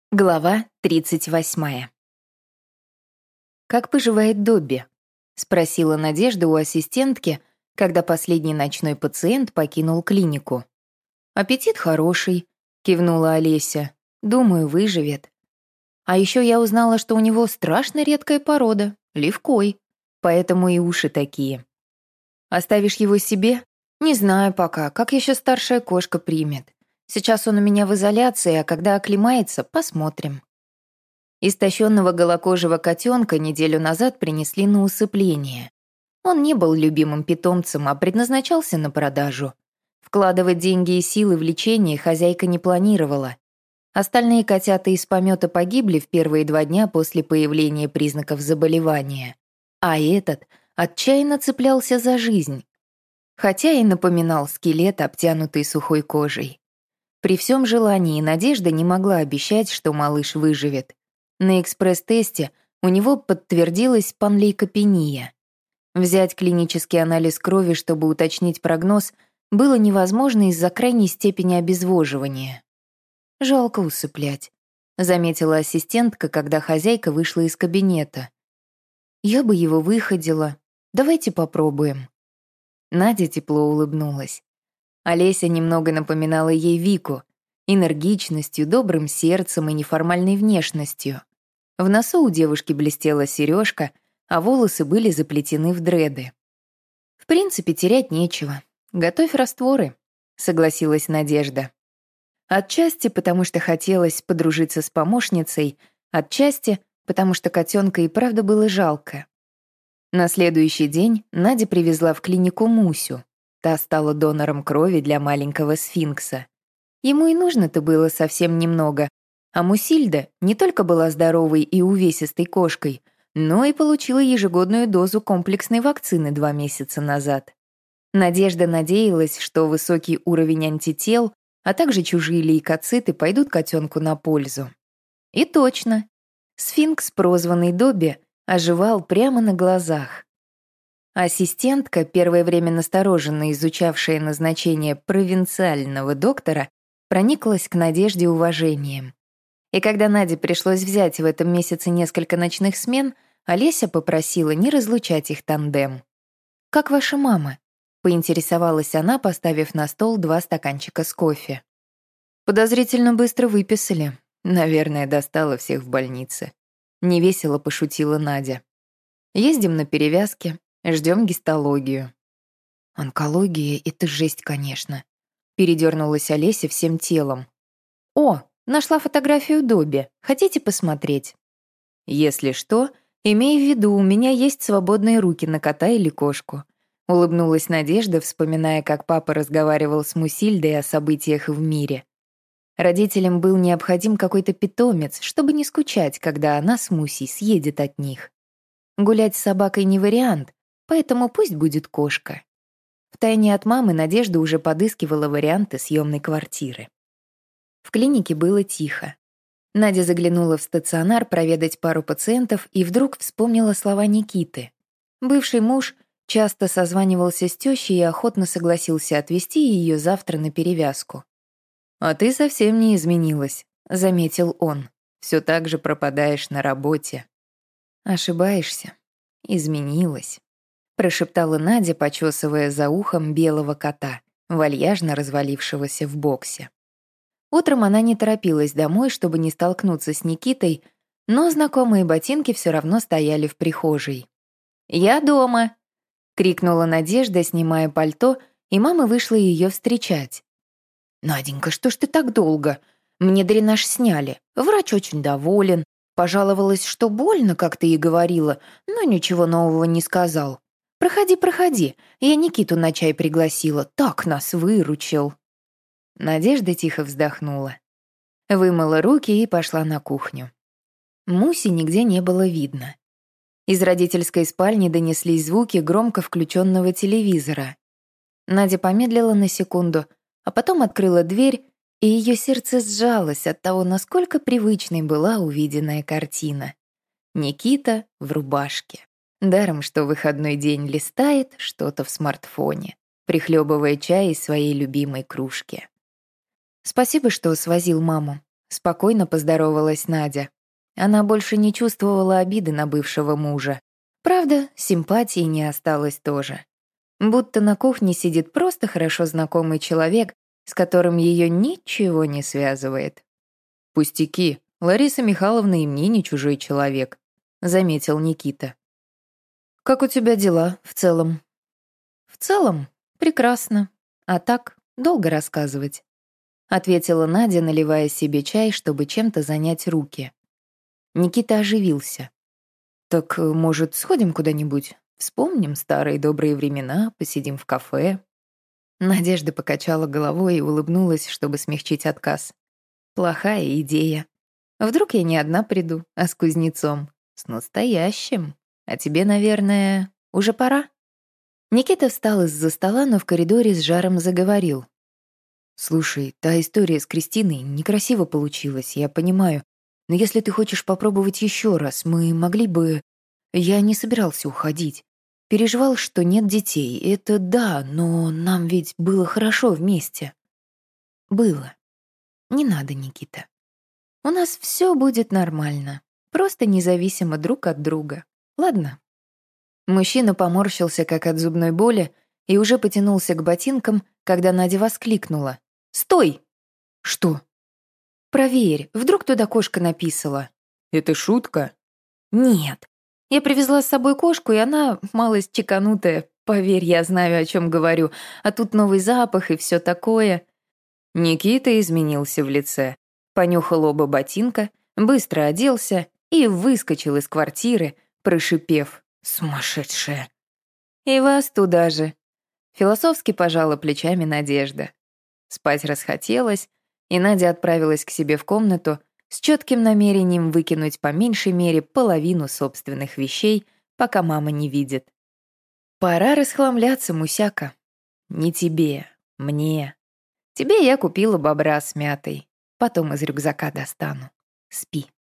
Глава 38. «Как поживает Добби?» — спросила Надежда у ассистентки, когда последний ночной пациент покинул клинику. «Аппетит хороший», — кивнула Олеся. «Думаю, выживет. А еще я узнала, что у него страшно редкая порода — левкой, поэтому и уши такие. Оставишь его себе? Не знаю пока, как еще старшая кошка примет. Сейчас он у меня в изоляции, а когда оклемается, посмотрим». Истощенного голокожего котенка неделю назад принесли на усыпление. Он не был любимым питомцем, а предназначался на продажу. Вкладывать деньги и силы в лечение хозяйка не планировала. Остальные котята из помета погибли в первые 2 дня после появления признаков заболевания. А этот отчаянно цеплялся за жизнь. Хотя и напоминал скелет, обтянутый сухой кожей. При всем желании Надежда не могла обещать, что малыш выживет. На экспресс-тесте у него подтвердилась панлейкопения. Взять клинический анализ крови, чтобы уточнить прогноз, было невозможно из-за крайней степени обезвоживания. «Жалко усыплять», — заметила ассистентка, когда хозяйка вышла из кабинета. «Я бы его выходила. Давайте попробуем». Надя тепло улыбнулась. Олеся немного напоминала ей Вику, энергичностью, добрым сердцем и неформальной внешностью. В носу у девушки блестела сережка, а волосы были заплетены в дреды. «В принципе, терять нечего. Готовь растворы», — согласилась Надежда. Отчасти потому, что хотелось подружиться с помощницей, отчасти потому, что котенка и правда было жалко. На следующий день Надя привезла в клинику Мусю. Та стала донором крови для маленького сфинкса. Ему и нужно-то было совсем немного, а Мусильда не только была здоровой и увесистой кошкой, но и получила ежегодную дозу комплексной вакцины 2 месяца назад. Надежда надеялась, что высокий уровень антител, а также чужие лейкоциты пойдут котенку на пользу. И точно. Сфинкс, прозванный Добби, оживал прямо на глазах. Ассистентка, первое время настороженно изучавшая назначение провинциального доктора, прониклась к Надежде уважением. И когда Наде пришлось взять в этом месяце несколько ночных смен, Олеся попросила не разлучать их тандем. «Как ваша мама?» — поинтересовалась она, поставив на стол 2 стаканчика с кофе. «Подозрительно быстро выписали. Наверное, достала всех в больнице». Невесело пошутила Надя. «Ездим на перевязки, ждем гистологию». «Онкология — это жесть, конечно», — передернулась Олеся всем телом. «О, нашла фотографию Добби. Хотите посмотреть?» «Если что, имей в виду, у меня есть свободные руки на кота или кошку», — улыбнулась Надежда, вспоминая, как папа разговаривал с Мусильдой о событиях в мире. Родителям был необходим какой-то питомец, чтобы не скучать, когда она с Мусей съедет от них. Гулять с собакой не вариант, поэтому пусть будет кошка. Втайне от мамы Надежда уже подыскивала варианты съемной квартиры. В клинике было тихо. Надя заглянула в стационар проведать пару пациентов и вдруг вспомнила слова Никиты. Бывший муж часто созванивался с тещей и охотно согласился отвезти ее завтра на перевязку. «А ты совсем не изменилась», — заметил он. «Все так же пропадаешь на работе». «Ошибаешься. Изменилась», — прошептала Надя, почесывая за ухом белого кота, вальяжно развалившегося в боксе. Утром она не торопилась домой, чтобы не столкнуться с Никитой, но знакомые ботинки все равно стояли в прихожей. «Я дома!» — крикнула Надежда, снимая пальто, и мама вышла ее встречать. «Наденька, что ж ты так долго? Мне дренаж сняли. Врач очень доволен. Пожаловалась, что больно, как ты и говорила, но ничего нового не сказал. Проходи, проходи. Я Никиту на чай пригласила. Так нас выручил». Надежда тихо вздохнула. Вымыла руки и пошла на кухню. Муси нигде не было видно. Из родительской спальни донеслись звуки громко включенного телевизора. Надя помедлила на секунду, а потом открыла дверь, и ее сердце сжалось от того, насколько привычной была увиденная картина. Никита в рубашке. Даром, что выходной день листает что-то в смартфоне, прихлебывая чай из своей любимой кружки. «Спасибо, что свозил маму», Спокойно поздоровалась Надя. Она больше не чувствовала обиды на бывшего мужа. Правда, симпатии не осталось тоже. Будто на кухне сидит просто хорошо знакомый человек, с которым ее ничего не связывает. «Пустяки, Лариса Михайловна и мне не чужой человек», — заметил Никита. «Как у тебя дела в целом?» «В целом, прекрасно. А так, долго рассказывать», — ответила Надя, наливая себе чай, чтобы чем-то занять руки. Никита оживился. «Так, может, сходим куда-нибудь? Вспомним старые добрые времена, посидим в кафе?» Надежда покачала головой и улыбнулась, чтобы смягчить отказ. «Плохая идея. Вдруг я не одна приду, а с кузнецом. С настоящим. А тебе, наверное, уже пора?» Никита встал из-за стола, но в коридоре с жаром заговорил. «Слушай, та история с Кристиной некрасиво получилась, я понимаю. Но если ты хочешь попробовать еще раз, мы могли бы... Я не собирался уходить. Переживал, что нет детей. Это да, но нам ведь было хорошо вместе». «Было. Не надо, Никита. У нас все будет нормально. Просто независимо друг от друга. Ладно?» Мужчина поморщился, как от зубной боли, и уже потянулся к ботинкам, когда Надя воскликнула. «Стой!» «Что?» «Проверь, вдруг туда кошка написала». «Это шутка?» «Нет. Я привезла с собой кошку, и она малость чеканутая. Поверь, я знаю, о чем говорю. А тут новый запах и все такое». Никита изменился в лице. Понюхал оба ботинка, быстро оделся и выскочил из квартиры, прошипев: «Сумасшедшая!» «И вас туда же!» Философски пожала плечами Надежда. Спать расхотелось, и Надя отправилась к себе в комнату с четким намерением выкинуть по меньшей мере половину собственных вещей, пока мама не видит. «Пора расхламляться, Мусяка. Не тебе, мне. Тебе я купила бобра с мятой. Потом из рюкзака достану. Спи».